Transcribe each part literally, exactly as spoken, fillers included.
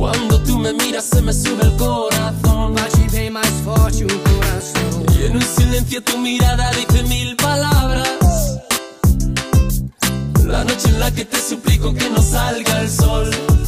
Quando tu me miras se me sube el corazón. Bate bem mais forte o coração. Y en un silencio tu mirada dice mil palabras. La noche en la que te suplico que no salga el sol.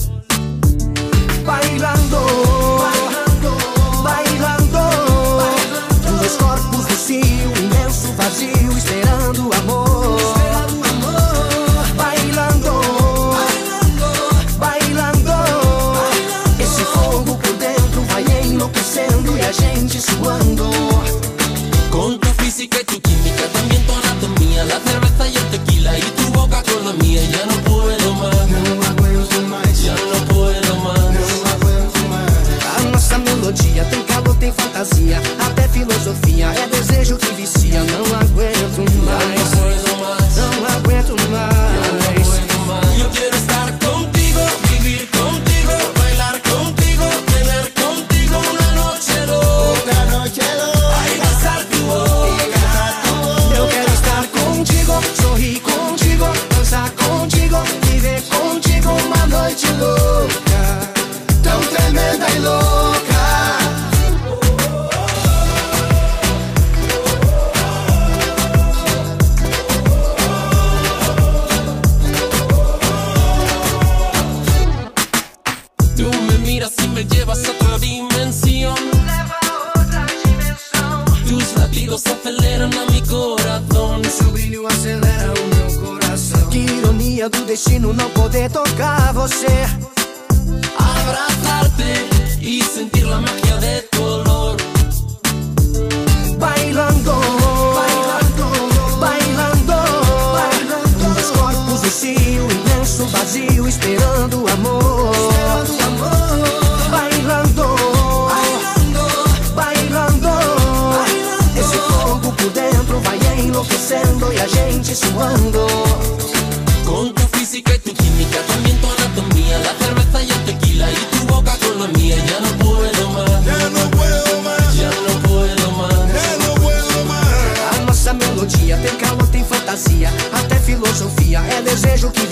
Bailando, bailando, bailando, bailando. Dois corpos no cio, imenso vazio, esperando o amor. Esperando amor. Bailando, bailando, bailando, bailando. Esse fogo por dentro vai enlouquecendo e a gente suando. Con tu física y tu química, también tu anatomía, la cerveza y el tequila y tu boca con la mía. Ya no puedo más, Não aguento mais, ya no puedo más. não aguento mais. A nossa melodia tem calor, tem fantasia, até filosofia, é desejo que vicia. Não aguento mais, No puedo más, não aguento no mais. puedo más. Yo quiero estar contigo, vivir contigo, bailar contigo, tener contigo una noche loca. Una noche loca. Ay, besar tu boca. Eu quero estar contigo, sorrir contigo, dançar contigo, viver contigo uma noite louca, tão tremenda e louca. Tú me miras y me llevas a otra dimensión. Leva a outra dimensão. Tus latidos aceleran a mi corazón. Seu brilho acelera o meu coração. Que ironia do destino não poder tocar você. Abrazarte y sentir la magia de tu olor. Bailando, bailando, bailando, bailando. Dois corpos no cio, imenso vazio, esperando o amor. Esperando o amor. Bailando, bailando, bailando, bailando. Esse fogo por dentro vai enlouquecendo e a gente suando. Con tu física y tu química, también tu anatomía, la cerveza y el tequila y tu boca con la mía. Ya no puedo más, Ya no puedo más, ya no puedo más. ya no puedo más. A nossa melodia tem calor, tem fantasia, até filosofia, é desejo que